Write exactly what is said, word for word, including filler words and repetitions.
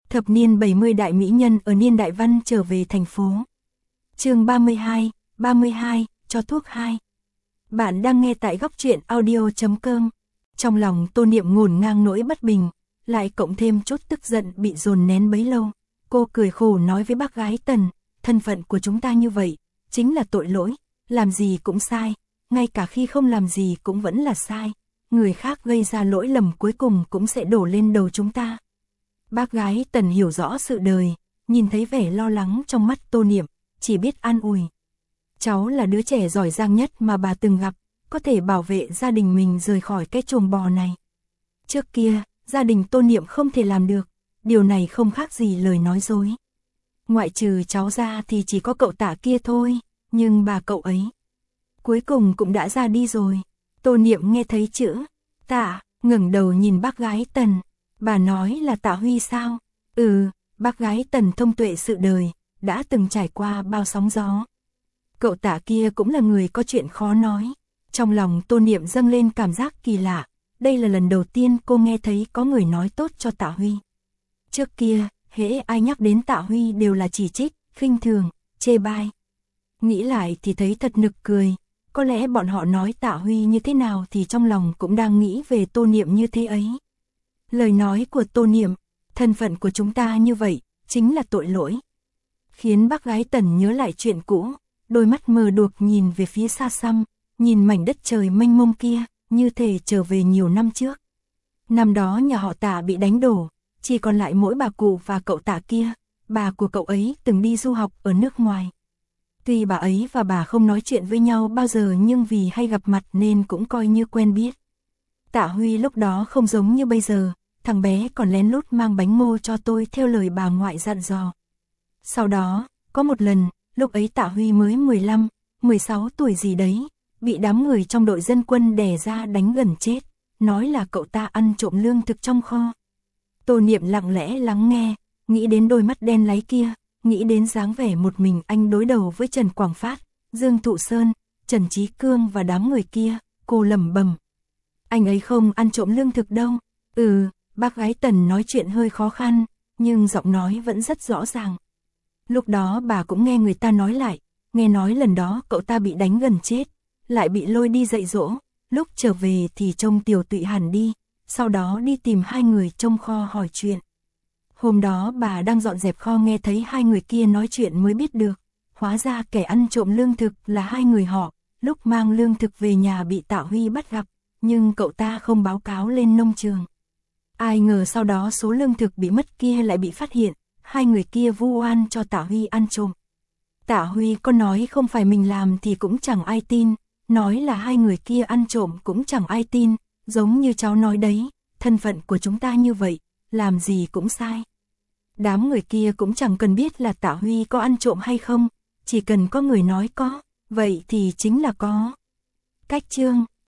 Thập niên bảy mươi đại mỹ nhân ở niên đại văn trở về thành phố. Chương ba mươi hai, ba mươi hai, cho thuốc hai. Bạn đang nghe tại góc truyện audio chấm com. Trong lòng Tô Niệm ngổn ngang nỗi bất bình, lại cộng thêm chút tức giận bị dồn nén bấy lâu. Cô cười khổ nói với bác gái Tần, thân phận của chúng ta như vậy, chính là tội lỗi, làm gì cũng sai, ngay cả khi không làm gì cũng vẫn là sai. Người khác gây ra lỗi lầm cuối cùng cũng sẽ đổ lên đầu chúng ta. Bác gái Tần hiểu rõ sự đời, nhìn thấy vẻ lo lắng trong mắt Tô Niệm, chỉ biết an ủi. Cháu là đứa trẻ giỏi giang nhất mà bà từng gặp, có thể bảo vệ gia đình mình rời khỏi cái chuồng bò này. Trước kia, gia đình Tô Niệm không thể làm được, điều này không khác gì lời nói dối. Ngoại trừ cháu ra thì chỉ có cậu Tạ kia thôi, nhưng bà cậu ấy cuối cùng cũng đã ra đi rồi. Tô Niệm nghe thấy chữ Tạ, ngẩng đầu nhìn bác gái Tần. Bà nói là Tạ Huy sao? Ừ, bác gái Tần thông tuệ sự đời, đã từng trải qua bao sóng gió. Cậu Tạ kia cũng là người có chuyện khó nói. Trong lòng Tô Niệm dâng lên cảm giác kỳ lạ. Đây là lần đầu tiên cô nghe thấy có người nói tốt cho Tạ Huy. Trước kia, hễ ai nhắc đến Tạ Huy đều là chỉ trích, khinh thường, chê bai. Nghĩ lại thì thấy thật nực cười. Có lẽ bọn họ nói Tạ Huy như thế nào thì trong lòng cũng đang nghĩ về Tô Niệm như thế ấy. Lời nói của Tô Niệm, thân phận của chúng ta như vậy, chính là tội lỗi. Khiến bác gái Tần nhớ lại chuyện cũ, đôi mắt mờ đuộc nhìn về phía xa xăm, nhìn mảnh đất trời mênh mông kia, như thể trở về nhiều năm trước. Năm đó nhà họ Tạ bị đánh đổ, chỉ còn lại mỗi bà cụ và cậu Tạ kia, bà của cậu ấy từng đi du học ở nước ngoài. Tuy bà ấy và bà không nói chuyện với nhau bao giờ nhưng vì hay gặp mặt nên cũng coi như quen biết. Tạ Huy lúc đó không giống như bây giờ, thằng bé còn lén lút mang bánh ngô cho tôi theo lời bà ngoại dặn dò. Sau đó, có một lần, lúc ấy Tạ Huy mới mười lăm, mười sáu tuổi gì đấy, bị đám người trong đội dân quân đè ra đánh gần chết, nói là cậu ta ăn trộm lương thực trong kho. Tô Niệm lặng lẽ lắng nghe, nghĩ đến đôi mắt đen láy kia, nghĩ đến dáng vẻ một mình anh đối đầu với Trần Quảng Phát, Dương Thụ Sơn, Trần Chí Cương và đám người kia, cô lẩm bẩm. Anh ấy không ăn trộm lương thực đâu. Ừ, bác gái Tần nói chuyện hơi khó khăn, nhưng giọng nói vẫn rất rõ ràng. Lúc đó bà cũng nghe người ta nói lại, nghe nói lần đó cậu ta bị đánh gần chết, lại bị lôi đi dạy dỗ, lúc trở về thì trông Tiểu Tụy hẳn đi, sau đó đi tìm hai người trong kho hỏi chuyện. Hôm đó bà đang dọn dẹp kho nghe thấy hai người kia nói chuyện mới biết được, hóa ra kẻ ăn trộm lương thực là hai người họ, lúc mang lương thực về nhà bị Tạ Huy bắt gặp, nhưng cậu ta không báo cáo lên nông trường. Ai ngờ sau đó số lương thực bị mất kia lại bị phát hiện, hai người kia vu oan cho Tạ Huy ăn trộm. Tạ Huy có nói không phải mình làm thì cũng chẳng ai tin, nói là hai người kia ăn trộm cũng chẳng ai tin, giống như cháu nói đấy, thân phận của chúng ta như vậy, làm gì cũng sai. Đám người kia cũng chẳng cần biết là Tạ Huy có ăn trộm hay không, chỉ cần có người nói có, vậy thì chính là có. Cách chương,